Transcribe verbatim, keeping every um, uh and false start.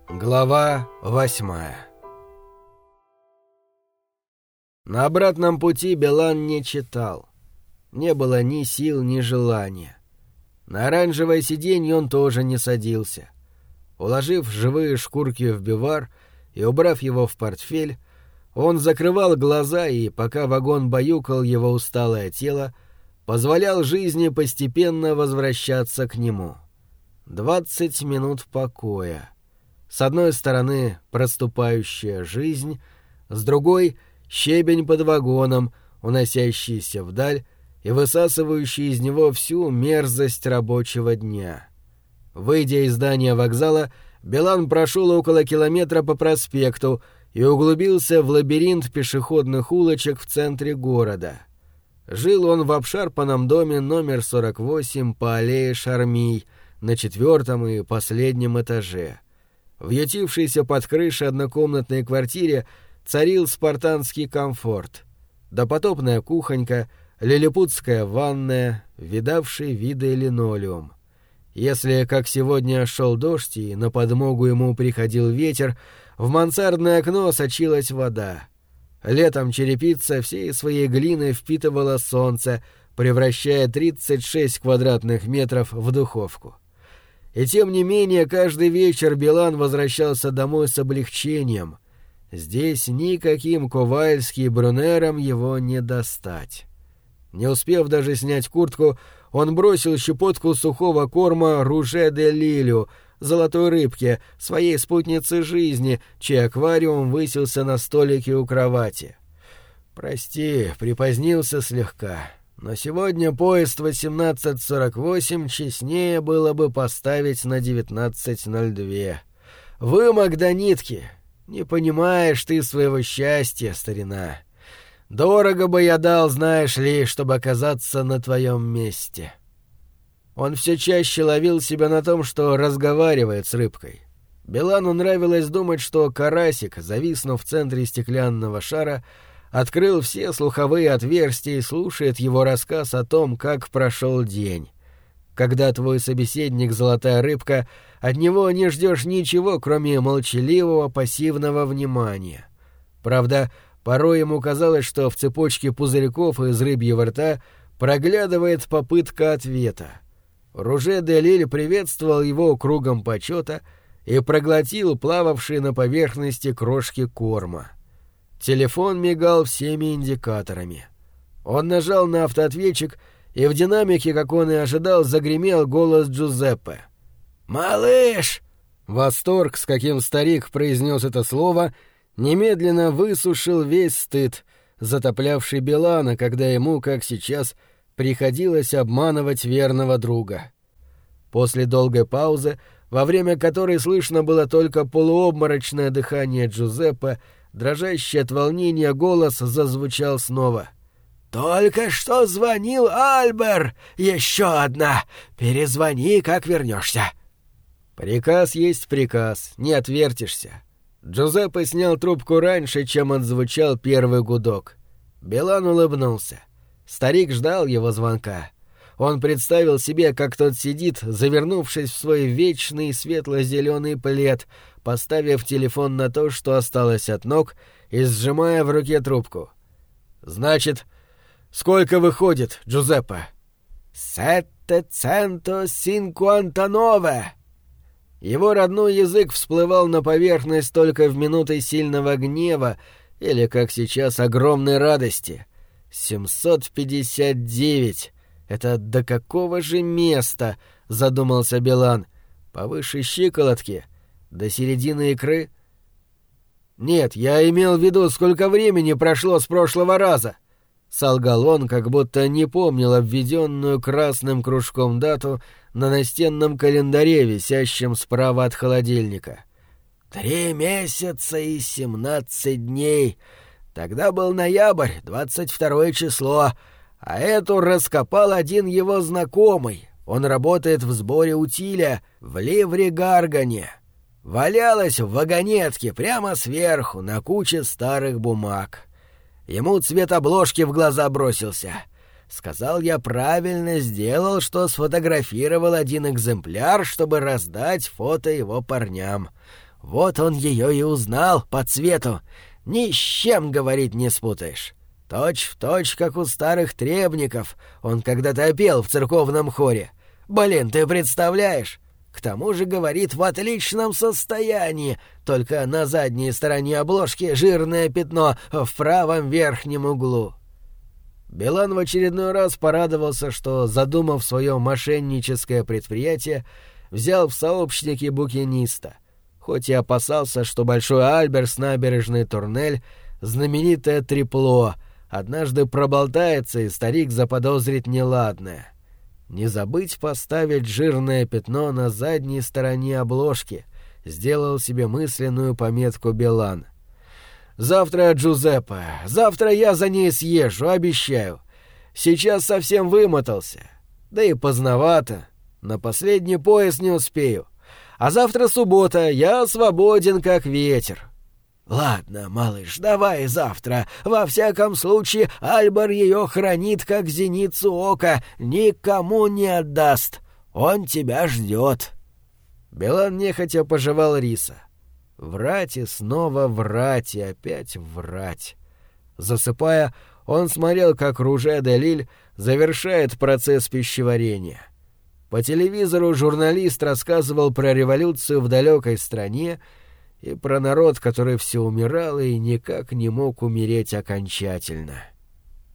Глава восьмая. На обратном пути Билан не читал. Не было ни сил, ни желания. На оранжевое сиденье он тоже не садился. Уложив живые шкурки в бивар и убрав его в портфель, он закрывал глаза и, пока вагон баюкал его усталое тело, позволял жизни постепенно возвращаться к нему. Двадцать минут покоя. С одной стороны проступающая жизнь, с другой — щебень под вагоном, уносящийся вдаль и высасывающий из него всю мерзость рабочего дня. Выйдя из здания вокзала, Билан прошел около километра по проспекту и углубился в лабиринт пешеходных улочек в центре города. Жил он в обшарпанном доме номер сорок восемь по аллее Шармий на четвертом и последнем этаже. В ютившейся под крышей однокомнатной квартире царил спартанский комфорт. Допотопная кухонька, лилипутская ванная, видавший виды линолеум. Если, как сегодня, шел дождь и на подмогу ему приходил ветер, в мансардное окно сочилась вода. Летом черепица всей своей глиной впитывала солнце, превращая тридцать шесть квадратных метров в духовку. И тем не менее, каждый вечер Билан возвращался домой с облегчением. Здесь никаким Ковальски и Брунером его не достать. Не успев даже снять куртку, он бросил щепотку сухого корма Руже де Лилю, золотой рыбке, своей спутнице жизни, чей аквариум высился на столике у кровати. «Прости, припозднился слегка. Но сегодня поезд восемнадцать сорок восемь честнее было бы поставить на девятнадцать ноль два. Вымок до нитки. Не понимаешь ты своего счастья, старина. Дорого бы я дал, знаешь ли, чтобы оказаться на твоем месте». Он все чаще ловил себя на том, что разговаривает с рыбкой. Билану нравилось думать, что карасик, зависнув в центре стеклянного шара, открыл все слуховые отверстия и слушает его рассказ о том, как прошел день. Когда твой собеседник — золотая рыбка, от него не ждешь ничего, кроме молчаливого пассивного внимания. Правда, порой ему казалось, что в цепочке пузырьков из рыбьего рта проглядывает попытка ответа. Руже де Лиль приветствовал его кругом почета и проглотил плававшие на поверхности крошки корма. Телефон мигал всеми индикаторами. Он нажал на автоответчик, и в динамике, как он и ожидал, загремел голос Джузеппе. «Малыш!» Восторг, с каким старик произнес это слово, немедленно высушил весь стыд, затоплявший Билана, когда ему, как сейчас, приходилось обманывать верного друга. После долгой паузы, во время которой слышно было только полуобморочное дыхание Джузеппе, дрожащий от волнения голос зазвучал снова. «Только что звонил Альбер! Еще одна! Перезвони, как вернешься!» Приказ есть приказ, не отвертишься. Джузеппе снял трубку раньше, чем отзвучал первый гудок. Билан улыбнулся. Старик ждал его звонка. Он представил себе, как тот сидит, завернувшись в свой вечный светло-зеленый плед, поставив телефон на то, что осталось от ног, и сжимая в руке трубку. «Значит, сколько выходит, Джузеппе?» «Сетте центо синкуантанове». Его родной язык всплывал на поверхность только в минуты сильного гнева или, как сейчас, огромной радости. «семьсот пятьдесят девять. Это до какого же места?» — задумался Билан. «Повыше щиколотки? До середины икры?» «Нет, я имел в виду, сколько времени прошло с прошлого раза», — солгал он, как будто не помнил обведенную красным кружком дату на настенном календаре, висящем справа от холодильника. «Три месяца и семнадцать дней. Тогда был ноябрь, двадцать второе число, а эту раскопал один его знакомый. Он работает в сборе утиля в Ливре-Гаргане. Валялась в вагонетке прямо сверху на куче старых бумаг. Ему цвет обложки в глаза бросился. Сказал, я правильно сделал, что сфотографировал один экземпляр, чтобы раздать фото его парням. Вот он ее и узнал по цвету. Ни с чем, говорит, не спутаешь. Точь в точь, как у старых требников. Он когда-то пел в церковном хоре. Блин, ты представляешь? К тому же, говорит, в отличном состоянии. Только на задней стороне обложки жирное пятно в правом верхнем углу. Билан в очередной раз порадовался, что, задумав свое мошенническое предприятие, взял в сообщники букиниста, хоть и опасался, что Большой Альберс, набережный Турнель, знаменитое трепло, однажды проболтается, и старик заподозрит неладное. Не забыть поставить жирное пятно на задней стороне обложки, сделал себе мысленную пометку Билан. «Завтра, Джузеппе, завтра я за ней съезжу, обещаю. Сейчас совсем вымотался. Да и поздновато. На последний поезд не успею. А завтра суббота, я свободен как ветер». «Ладно, малыш, давай завтра. Во всяком случае, Альбер ее хранит как зеницу ока, никому не отдаст. Он тебя ждет». Билан нехотя пожевал риса. Врать и снова врать и опять врать. Засыпая, он смотрел, как Руже де Лиль завершает процесс пищеварения. По телевизору журналист рассказывал про революцию в далекой стране и про народ, который все умирал и никак не мог умереть окончательно.